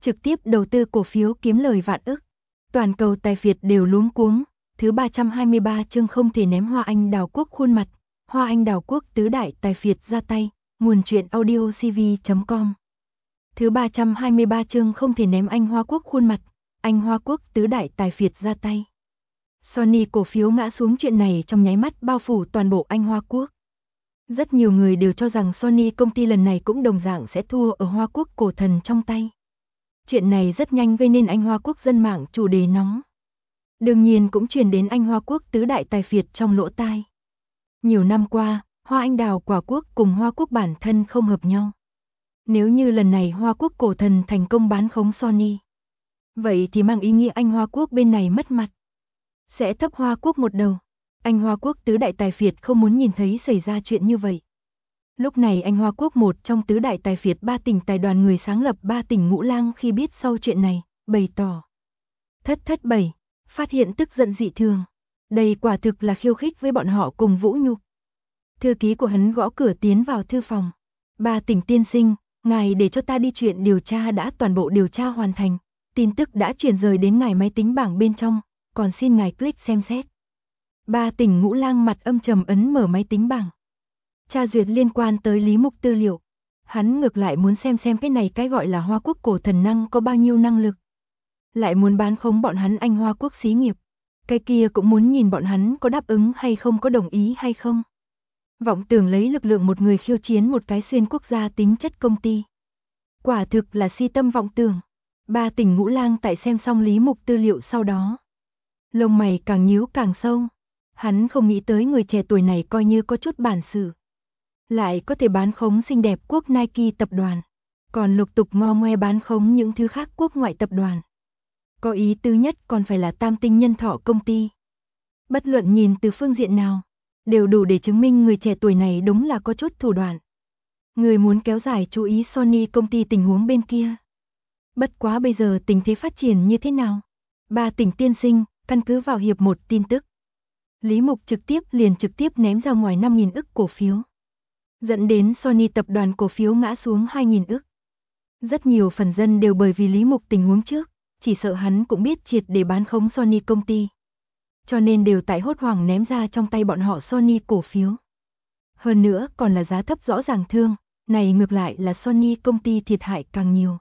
trực tiếp đầu tư cổ phiếu kiếm lời vạn ức. Toàn cầu tài phiệt đều luống cuống. Thứ 323 chương không thể ném Hoa Anh Đào Quốc khuôn mặt. Hoa Anh Đào Quốc tứ đại tài phiệt ra tay. Nguồn truyện audiocv.com. Thứ 323 chương không thể ném Anh Hoa Quốc khuôn mặt. Anh Hoa Quốc tứ đại tài phiệt ra tay. Sony cổ phiếu ngã xuống, chuyện này trong nháy mắt bao phủ toàn bộ Anh Hoa Quốc. Rất nhiều người đều cho rằng Sony công ty lần này cũng đồng dạng sẽ thua ở Hoa Quốc cổ thần trong tay. Chuyện này rất nhanh gây nên Anh Hoa Quốc dân mạng chủ đề nóng. Đương nhiên cũng truyền đến Anh Hoa Quốc tứ đại tài phiệt trong lỗ tai. Nhiều năm qua, Hoa Anh Đào Quả Quốc cùng Hoa Quốc bản thân không hợp nhau. Nếu như lần này Hoa Quốc cổ thần thành công bán khống Sony, vậy thì mang ý nghĩa Anh Hoa Quốc bên này mất mặt, sẽ thấp Hoa Quốc một đầu. Anh Hoa Quốc tứ đại tài phiệt không muốn nhìn thấy xảy ra chuyện như vậy. Lúc này Anh Hoa Quốc, một trong tứ đại tài phiệt ba tỉnh tài đoàn, người sáng lập ba tỉnh Ngũ Lang, khi biết sau chuyện này, bày tỏ thất bảy, phát hiện tức giận dị thường. Đây quả thực là khiêu khích với bọn họ cùng vũ nhục. Thư ký của hắn gõ cửa tiến vào thư phòng. Ba tỉnh tiên sinh, ngài để cho ta đi, chuyện điều tra đã toàn bộ điều tra hoàn thành. Tin tức đã chuyển rời đến ngài máy tính bảng bên trong, còn xin ngài click xem xét. Ba tỉnh Ngũ Lang mặt âm trầm ấn mở máy tính bảng. Tra duyệt liên quan tới Lý Mục tư liệu. Hắn ngược lại muốn xem cái này cái gọi là Hoa Quốc cổ thần năng có bao nhiêu năng lực. Lại muốn bán khống bọn hắn Anh Hoa Quốc xí nghiệp. Cái kia cũng muốn nhìn bọn hắn có đáp ứng hay không, có đồng ý hay không. Vọng tưởng lấy lực lượng một người khiêu chiến một cái xuyên quốc gia tính chất công ty. Quả thực là si tâm vọng tưởng. Ba tỉnh Ngũ Lang tại xem xong Lý Mục tư liệu sau đó, lông mày càng nhíu càng sâu. Hắn không nghĩ tới người trẻ tuổi này coi như có chút bản sự, lại có thể bán khống xinh đẹp quốc Nike tập đoàn, còn lục tục ngo ngoe bán khống những thứ khác quốc ngoại tập đoàn. Có ý tứ nhất còn phải là Tam Tinh Nhân Thọ công ty. Bất luận nhìn từ phương diện nào, đều đủ để chứng minh người trẻ tuổi này đúng là có chút thủ đoạn. Người muốn kéo dài chú ý Sony công ty tình huống bên kia. Bất quá bây giờ tình thế phát triển như thế nào? Ba tỉnh tiên sinh, căn cứ vào hiệp 1 tin tức, Lý Mục trực tiếp ném ra ngoài 5.000 ức cổ phiếu, dẫn đến Sony tập đoàn cổ phiếu ngã xuống 2.000 ức. Rất nhiều phần dân đều bởi vì Lý Mục tình huống trước, chỉ sợ hắn cũng biết triệt để bán khống Sony công ty, cho nên đều tại hốt hoảng ném ra trong tay bọn họ Sony cổ phiếu. Hơn nữa còn là giá thấp rõ ràng thương, này ngược lại là Sony công ty thiệt hại càng nhiều.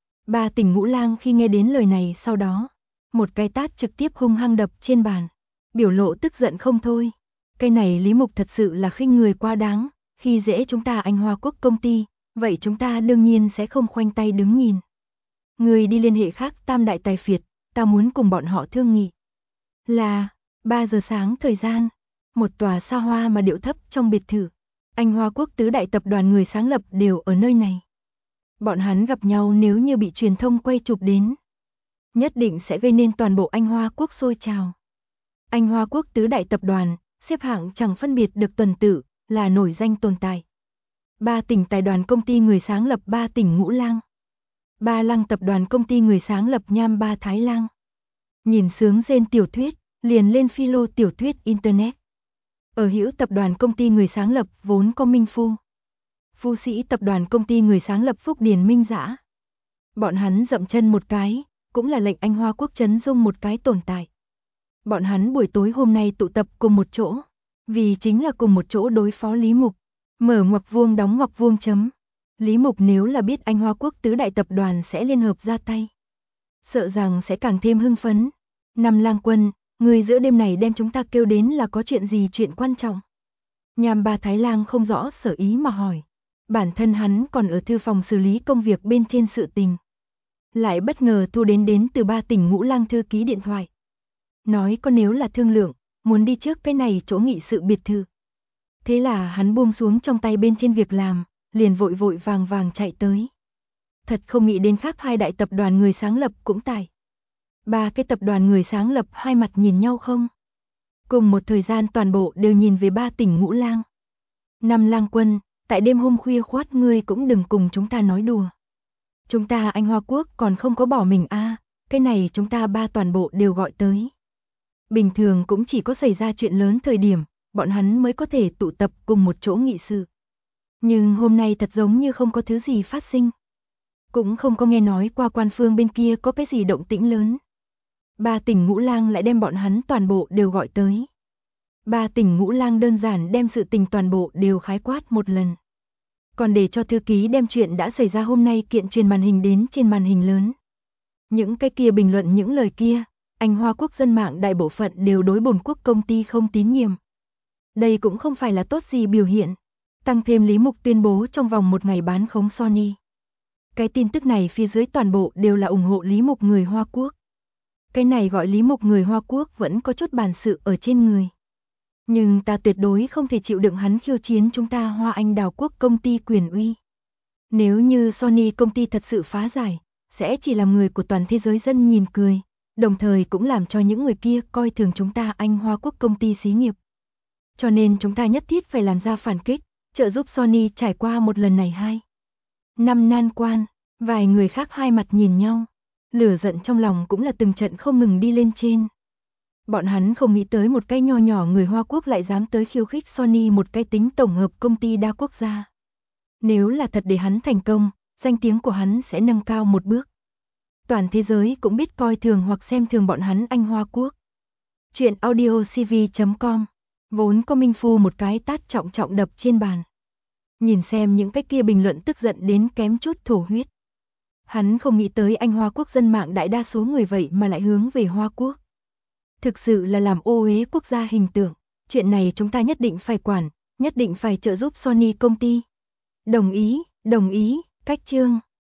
Ba tỉnh Ngũ Lang khi nghe đến lời này sau đó, một cái tát trực tiếp hung hăng đập trên bàn, biểu lộ tức giận không thôi. Cái này Lý Mục thật sự là khinh người quá đáng, khi dễ chúng ta Anh Hoa Quốc công ty, vậy chúng ta đương nhiên sẽ không khoanh tay đứng nhìn. Người đi liên hệ khác tam đại tài phiệt, ta muốn cùng bọn họ thương nghị. Là 3 giờ sáng thời gian, một tòa xa hoa mà điệu thấp trong biệt thự. Anh Hoa Quốc tứ đại tập đoàn người sáng lập đều ở nơi này. Bọn hắn gặp nhau nếu như bị truyền thông quay chụp đến, nhất định sẽ gây nên toàn bộ Anh Hoa Quốc sôi trào. Anh Hoa Quốc tứ đại tập đoàn, xếp hạng chẳng phân biệt được tuần tự, là nổi danh tồn tại. Ba tỉnh tài đoàn công ty người sáng lập ba tỉnh Ngũ Lang. Ba Lăng tập đoàn công ty người sáng lập Nham Ba Thái Lang. Nhìn sướng rên tiểu thuyết, liền lên philo tiểu thuyết Internet. Ở Hữu tập đoàn công ty người sáng lập vốn có Minh Phu. Phu Sĩ tập đoàn công ty người sáng lập Phúc Điền Minh Dã. Bọn hắn dậm chân một cái, cũng là lệnh Anh Hoa Quốc chấn dung một cái tồn tại. Bọn hắn buổi tối hôm nay tụ tập cùng một chỗ, vì chính là cùng một chỗ đối phó Lý Mục. Mở ngoặc vuông đóng ngoặc vuông chấm. Lý Mục nếu là biết Anh Hoa Quốc tứ đại tập đoàn sẽ liên hợp ra tay, sợ rằng sẽ càng thêm hưng phấn. Năm Lang Quân, người giữa đêm này đem chúng ta kêu đến là có chuyện gì, chuyện quan trọng? Nham Ba Thái Lang không rõ sở ý mà hỏi. Bản thân hắn còn ở thư phòng xử lý công việc bên trên sự tình, lại bất ngờ thu đến từ ba tỉnh Ngũ Lang thư ký điện thoại. Nói có nếu là thương lượng, muốn đi trước cái này chỗ nghị sự biệt thự. Thế là hắn buông xuống trong tay bên trên việc làm, liền vội vàng chạy tới. Thật không nghĩ đến khác hai đại tập đoàn người sáng lập cũng tại. Ba cái tập đoàn người sáng lập hai mặt nhìn nhau không? Cùng một thời gian toàn bộ đều nhìn về ba tỉnh Ngũ Lang. Năm Lang Quân, tại đêm hôm khuya khoát ngươi cũng đừng cùng chúng ta nói đùa. Chúng ta Anh Hoa Quốc còn không có bỏ mình a, cái này chúng ta ba toàn bộ đều gọi tới. Bình thường cũng chỉ có xảy ra chuyện lớn thời điểm, bọn hắn mới có thể tụ tập cùng một chỗ nghị sự. Nhưng hôm nay thật giống như không có thứ gì phát sinh. cũng không có nghe nói qua quan phương bên kia có cái gì động tĩnh lớn. Ba tỉnh Ngũ Lang lại đem bọn hắn toàn bộ đều gọi tới. Ba tỉnh Ngũ Lang đơn giản đem sự tình toàn bộ đều khái quát một lần. Còn để cho thư ký đem chuyện đã xảy ra hôm nay kiện truyền màn hình đến trên màn hình lớn. Những cái kia bình luận những lời kia, Anh Hoa quốc dân mạng đại bộ phận đều đối Bồn Quốc công ty không tín nhiệm. Đây cũng không phải là tốt gì biểu hiện. Tăng thêm Lý Mục tuyên bố trong vòng một ngày bán khống Sony. Cái tin tức này phía dưới toàn bộ đều là ủng hộ Lý Mục người Hoa quốc. Cái này gọi Lý Mục người Hoa quốc vẫn có chút bản sự ở trên người. Nhưng ta tuyệt đối không thể chịu đựng hắn khiêu chiến chúng ta Hoa Anh Đào Quốc công ty quyền uy. Nếu như Sony công ty thật sự phá giải, sẽ chỉ làm người của toàn thế giới dân nhìn cười, đồng thời cũng làm cho những người kia coi thường chúng ta Anh Hoa Quốc công ty xí nghiệp. Cho nên chúng ta nhất thiết phải làm ra phản kích, trợ giúp Sony trải qua một lần này 2 năm nan quan, vài người khác hai mặt nhìn nhau, lửa giận trong lòng cũng là từng trận không ngừng đi lên trên. Bọn hắn không nghĩ tới một cái nho nhỏ người Hoa Quốc lại dám tới khiêu khích Sony một cái tính tổng hợp công ty đa quốc gia. Nếu là thật để hắn thành công, danh tiếng của hắn sẽ nâng cao một bước. Toàn thế giới cũng biết coi thường hoặc xem thường bọn hắn Anh Hoa Quốc. Chuyện audiocv.com. Vốn có Minh Phu một cái tát trọng trọng đập trên bàn. Nhìn xem những cái kia bình luận tức giận đến kém chút thổ huyết. Hắn không nghĩ tới Anh Hoa Quốc dân mạng đại đa số người vậy mà lại hướng về Hoa Quốc. Thực sự là làm ô uế quốc gia hình tượng. Chuyện này chúng ta nhất định phải quản, nhất định phải trợ giúp Sony công ty. Đồng ý, cách chương.